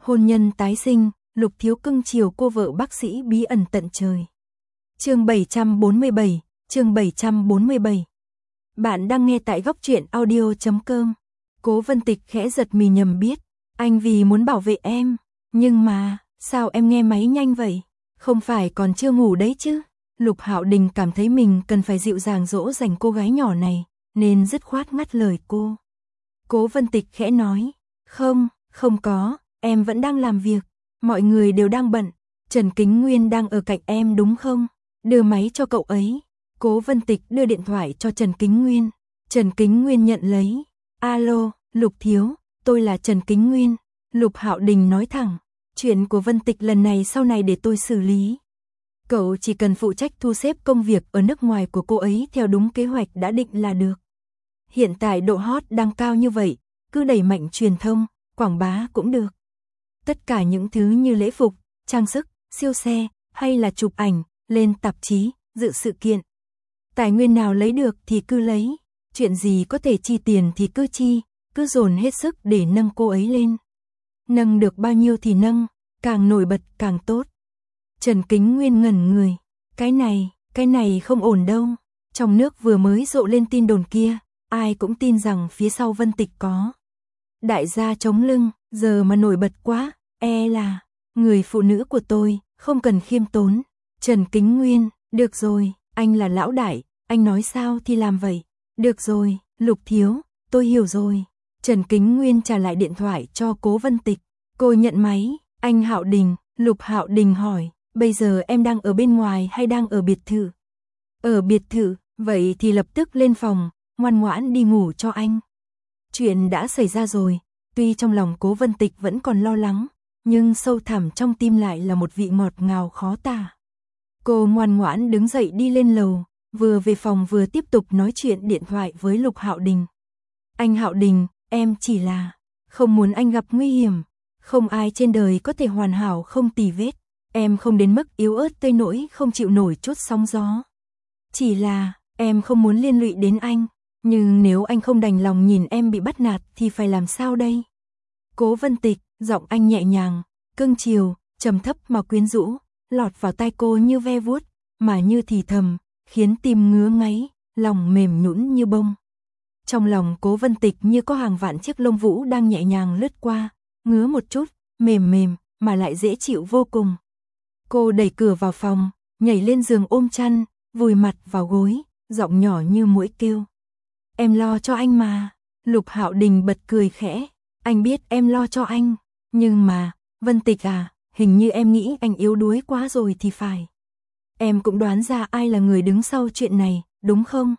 Hôn nhân tái sinh, Lục Thiếu cưng chiều cô vợ bác sĩ bí ẩn tận trời. Chương 747, chương 747. Bạn đang nghe tại góc truyện audio.com. Cố Vân Tịch khẽ giật mì nhầm biết, anh vì muốn bảo vệ em, nhưng mà, sao em nghe máy nhanh vậy? Không phải còn chưa ngủ đấy chứ? Lục Hạo Đình cảm thấy mình cần phải dịu dàng dỗ dành cô gái nhỏ này, nên dứt khoát ngắt lời cô. Cố Vân Tịch khẽ nói, không có, em vẫn đang làm việc, mọi người đều đang bận, Trần Kính Nguyên đang ở cạnh em đúng không? Đưa máy cho cậu ấy. Cố Vân Tịch đưa điện thoại cho Trần Kính Nguyên. Trần Kính Nguyên nhận lấy. Alo, Lục Thiếu, tôi là Trần Kính Nguyên. Lục Hạo Đình nói thẳng, chuyện của Vân Tịch lần này sau này để tôi xử lý. Cậu chỉ cần phụ trách thu xếp công việc ở nước ngoài của cô ấy theo đúng kế hoạch đã định là được. Hiện tại độ hot đang cao như vậy, cứ đẩy mạnh truyền thông, quảng bá cũng được. Tất cả những thứ như lễ phục, trang sức, siêu xe, hay là chụp ảnh, lên tạp chí, dự sự kiện. Tài nguyên nào lấy được thì cứ lấy, chuyện gì có thể chi tiền thì cứ chi, cứ dồn hết sức để nâng cô ấy lên. Nâng được bao nhiêu thì nâng, càng nổi bật càng tốt. Trần Kính Nguyên ngẩn người, cái này không ổn đâu. Trong nước vừa mới rộ lên tin đồn kia, ai cũng tin rằng phía sau Vân Tịch có đại gia chống lưng, giờ mà nổi bật quá, là người phụ nữ của tôi, không cần khiêm tốn. Trần Kính Nguyên, được rồi, anh là lão đại, anh nói sao thì làm vậy. Được rồi, Lục Thiếu, tôi hiểu rồi. Trần Kính Nguyên trả lại điện thoại cho Cố Vân Tịch. Cô nhận máy, anh Hạo Đình. Lục Hạo Đình hỏi, bây giờ em đang ở bên ngoài hay đang ở biệt thự? Ở biệt thự, vậy thì lập tức lên phòng, ngoan ngoãn đi ngủ cho anh. Chuyện đã xảy ra rồi, tuy trong lòng Cố Vân Tịch vẫn còn lo lắng, nhưng sâu thẳm trong tim lại là một vị ngọt ngào khó tả. Cô ngoan ngoãn đứng dậy đi lên lầu, vừa về phòng vừa tiếp tục nói chuyện điện thoại với Lục Hạo Đình. Anh Hạo Đình, em chỉ là không muốn anh gặp nguy hiểm, không ai trên đời có thể hoàn hảo không tì vết, em không đến mức yếu ớt tới nỗi không chịu nổi chút sóng gió. Chỉ là, em không muốn liên lụy đến anh, nhưng nếu anh không đành lòng nhìn em bị bắt nạt thì phải làm sao đây? Cố Vân Tịch, giọng anh nhẹ nhàng, cưng chiều, trầm thấp mà quyến rũ, lọt vào tai cô như ve vuốt, mà như thì thầm, khiến tim ngứa ngáy, lòng mềm nhũn như bông. Trong lòng Cố Vân Tịch như có hàng vạn chiếc lông vũ đang nhẹ nhàng lướt qua, ngứa một chút, mềm mềm, mà lại dễ chịu vô cùng. Cô đẩy cửa vào phòng, nhảy lên giường ôm chăn, vùi mặt vào gối, giọng nhỏ như muỗi kêu. Em lo cho anh mà. Lục Hạo Đình bật cười khẽ. Anh biết em lo cho anh, nhưng mà, Vân Tịch à, hình như em nghĩ anh yếu đuối quá rồi thì phải. Em cũng đoán ra ai là người đứng sau chuyện này, đúng không?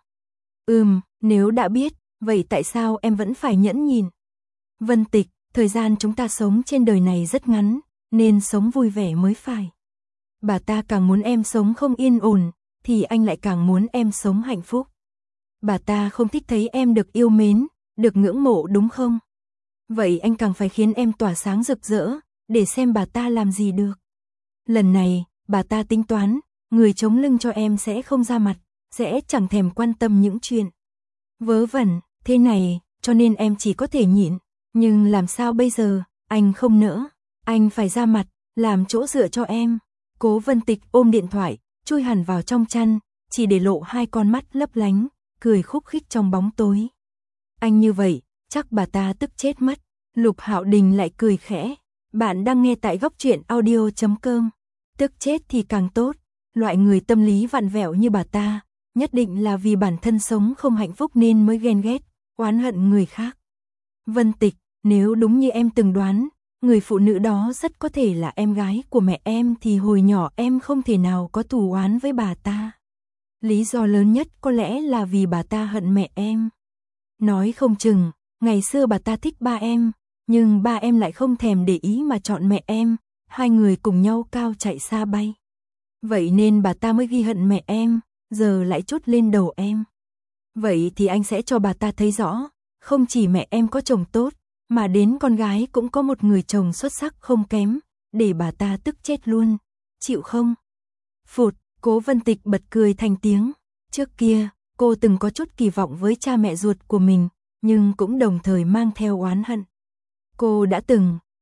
Nếu đã biết, vậy tại sao em vẫn phải nhẫn nhịn? Vân Tịch, thời gian chúng ta sống trên đời này rất ngắn, nên sống vui vẻ mới phải. Bà ta càng muốn em sống không yên ổn, thì anh lại càng muốn em sống hạnh phúc. Bà ta không thích thấy em được yêu mến, được ngưỡng mộ đúng không? Vậy anh càng phải khiến em tỏa sáng rực rỡ, để xem bà ta làm gì được. Lần này, bà ta tính toán, người chống lưng cho em sẽ không ra mặt, sẽ chẳng thèm quan tâm những chuyện vớ vẩn thế này, cho nên em chỉ có thể nhịn. Nhưng làm sao bây giờ, anh không nỡ, anh phải ra mặt, làm chỗ dựa cho em. Cố Vân Tịch ôm điện thoại, chui hẳn vào trong chăn, chỉ để lộ hai con mắt lấp lánh, cười khúc khích trong bóng tối. Anh như vậy, chắc bà ta tức chết mất. Lục Hạo Đình lại cười khẽ. Bạn đang nghe tại góc truyện audio.com. Tức chết thì càng tốt. Loại người tâm lý vặn vẹo như bà ta, nhất định là vì bản thân sống không hạnh phúc nên mới ghen ghét, oán hận người khác. Vân Tịch, nếu đúng như em từng đoán, người phụ nữ đó rất có thể là em gái của mẹ em thì hồi nhỏ em không thể nào có thù oán với bà ta. Lý do lớn nhất có lẽ là vì bà ta hận mẹ em. Nói không chừng, ngày xưa bà ta thích ba em, nhưng ba em lại không thèm để ý mà chọn mẹ em, hai người cùng nhau cao chạy xa bay. Vậy nên bà ta mới ghi hận mẹ em, giờ lại trút lên đầu em. Vậy thì anh sẽ cho bà ta thấy rõ, không chỉ mẹ em có chồng tốt, mà đến con gái cũng có một người chồng xuất sắc không kém, để bà ta tức chết luôn. Chịu không? Phụt, Cố Vân Tịch bật cười thành tiếng. Trước kia, cô từng có chút kỳ vọng với cha mẹ ruột của mình, nhưng cũng đồng thời mang theo oán hận. Cô đã từng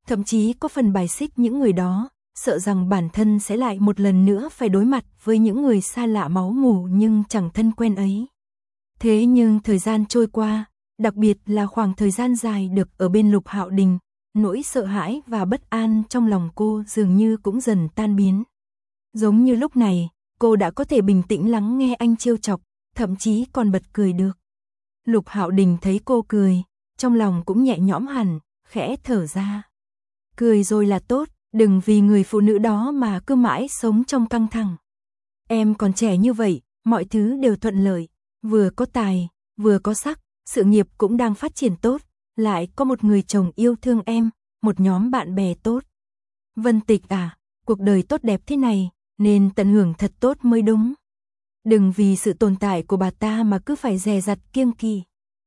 thậm chí có phần bài xích những người đó, sợ rằng bản thân sẽ lại một lần nữa phải đối mặt với những người xa lạ máu mủ nhưng chẳng thân quen ấy. Thế nhưng thời gian trôi qua, đặc biệt là khoảng thời gian dài được ở bên Lục Hạo Đình, nỗi sợ hãi và bất an trong lòng cô dường như cũng dần tan biến. Giống như lúc này, cô đã có thể bình tĩnh lắng nghe anh trêu chọc, thậm chí còn bật cười được. Lục Hạo Đình thấy cô cười, trong lòng cũng nhẹ nhõm hẳn, khẽ thở ra. Cười rồi là tốt, đừng vì người phụ nữ đó mà cứ mãi sống trong căng thẳng. Em còn trẻ như vậy, mọi thứ đều thuận lợi, vừa có tài, vừa có sắc, sự nghiệp cũng đang phát triển tốt, lại có một người chồng yêu thương em, một nhóm bạn bè tốt. Vân Tịch à, cuộc đời tốt đẹp thế này, nên tận hưởng thật tốt mới đúng. Đừng vì sự tồn tại của bà ta mà cứ phải dè dặt kiêng kỵ.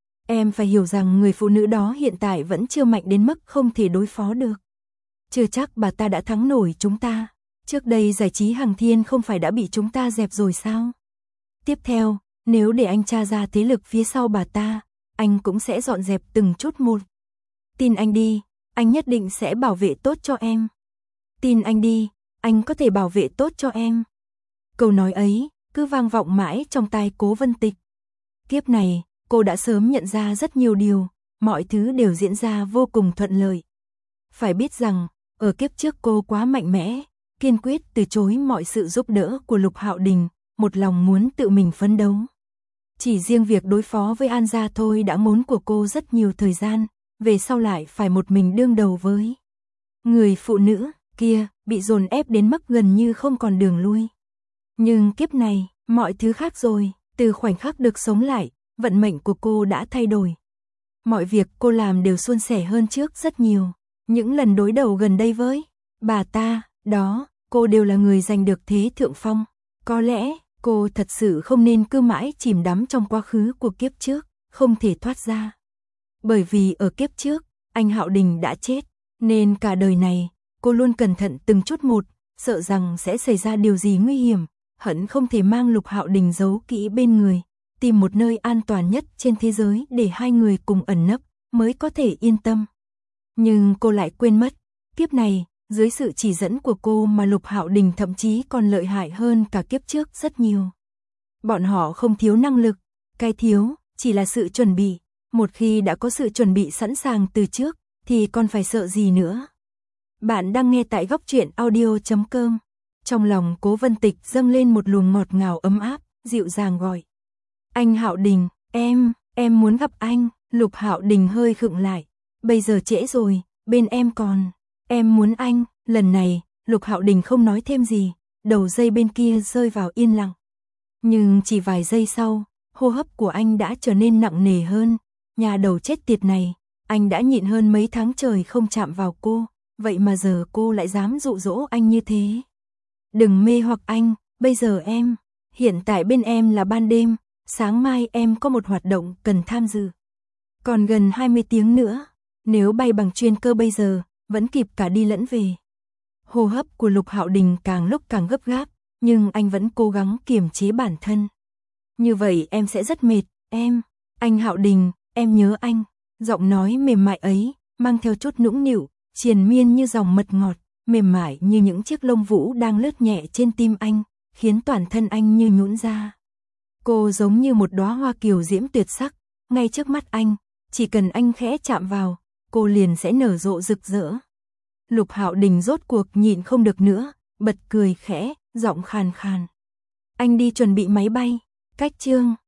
Em phải hiểu rằng người phụ nữ đó hiện tại vẫn chưa mạnh đến mức không thể đối phó được. Chưa chắc bà ta đã thắng nổi chúng ta. Trước đây giải trí Hằng Thiên không phải đã bị chúng ta dẹp rồi sao? Tiếp theo, nếu để anh tra ra thế lực phía sau bà ta, anh cũng sẽ dọn dẹp từng chút một. Tin anh đi, anh nhất định sẽ bảo vệ tốt cho em. Tin anh đi, anh có thể bảo vệ tốt cho em. Câu nói ấy cứ vang vọng mãi trong tai Cố Vân Tịch. Kiếp này, cô đã sớm nhận ra rất nhiều điều, mọi thứ đều diễn ra vô cùng thuận lợi. Phải biết rằng, ở kiếp trước cô quá mạnh mẽ, kiên quyết từ chối mọi sự giúp đỡ của Lục Hạo Đình, một lòng muốn tự mình phấn đấu. Chỉ riêng việc đối phó với An gia thôi đã ngốn của cô rất nhiều thời gian, về sau lại phải một mình đương đầu với người phụ nữ kia, bị dồn ép đến mức gần như không còn đường lui. Nhưng kiếp này, mọi thứ khác rồi, từ khoảnh khắc được sống lại, vận mệnh của cô đã thay đổi. Mọi việc cô làm đều suôn sẻ hơn trước rất nhiều. Những lần đối đầu gần đây với bà ta, đó, cô đều là người giành được thế thượng phong. Có lẽ, cô thật sự không nên cứ mãi chìm đắm trong quá khứ của kiếp trước, không thể thoát ra. Bởi vì ở kiếp trước, anh Hạo Đình đã chết, nên cả đời này, cô luôn cẩn thận từng chút một, sợ rằng sẽ xảy ra điều gì nguy hiểm, hận không thể mang Lục Hạo Đình giấu kỹ bên người, tìm một nơi an toàn nhất trên thế giới để hai người cùng ẩn nấp, mới có thể yên tâm. Nhưng cô lại quên mất, kiếp này, dưới sự chỉ dẫn của cô mà Lục Hạo Đình thậm chí còn lợi hại hơn cả kiếp trước rất nhiều. Bọn họ không thiếu năng lực, cái thiếu chỉ là sự chuẩn bị, một khi đã có sự chuẩn bị sẵn sàng từ trước, thì còn phải sợ gì nữa. Bạn đang nghe tại Góc Truyện Audio.com. Trong lòng Cố Vân Tịch dâng lên một luồng ngọt ngào ấm áp, dịu dàng gọi. Anh Hạo Đình, em muốn gặp anh. Lục Hạo Đình hơi khựng lại. Bây giờ trễ rồi, bên em còn. Em muốn anh. Lần này, Lục Hạo Đình không nói thêm gì, đầu dây bên kia rơi vào yên lặng. Nhưng chỉ vài giây sau, hô hấp của anh đã trở nên nặng nề hơn. Nhà đầu chết tiệt này, anh đã nhịn hơn mấy tháng trời không chạm vào cô, vậy mà giờ cô lại dám dụ dỗ anh như thế. Đừng mê hoặc anh, bây giờ hiện tại bên em là ban đêm, sáng mai em có một hoạt động cần tham dự. Còn gần 20 tiếng nữa, nếu bay bằng chuyên cơ bây giờ, vẫn kịp cả đi lẫn về. Hô hấp của Lục Hạo Đình càng lúc càng gấp gáp, nhưng anh vẫn cố gắng kiềm chế bản thân. Như vậy em sẽ rất mệt, anh Hạo Đình, em nhớ anh. Giọng nói mềm mại ấy, mang theo chút nũng nịu, triền miên như dòng mật ngọt, mềm mại như những chiếc lông vũ đang lướt nhẹ trên tim anh, khiến toàn thân anh như nhũn ra. Cô giống như một đóa hoa kiều diễm tuyệt sắc, ngay trước mắt anh, chỉ cần anh khẽ chạm vào, cô liền sẽ nở rộ rực rỡ. Lục Hạo Đình rốt cuộc nhịn không được nữa, bật cười khẽ, giọng khàn khàn. Anh đi chuẩn bị máy bay, cách Trương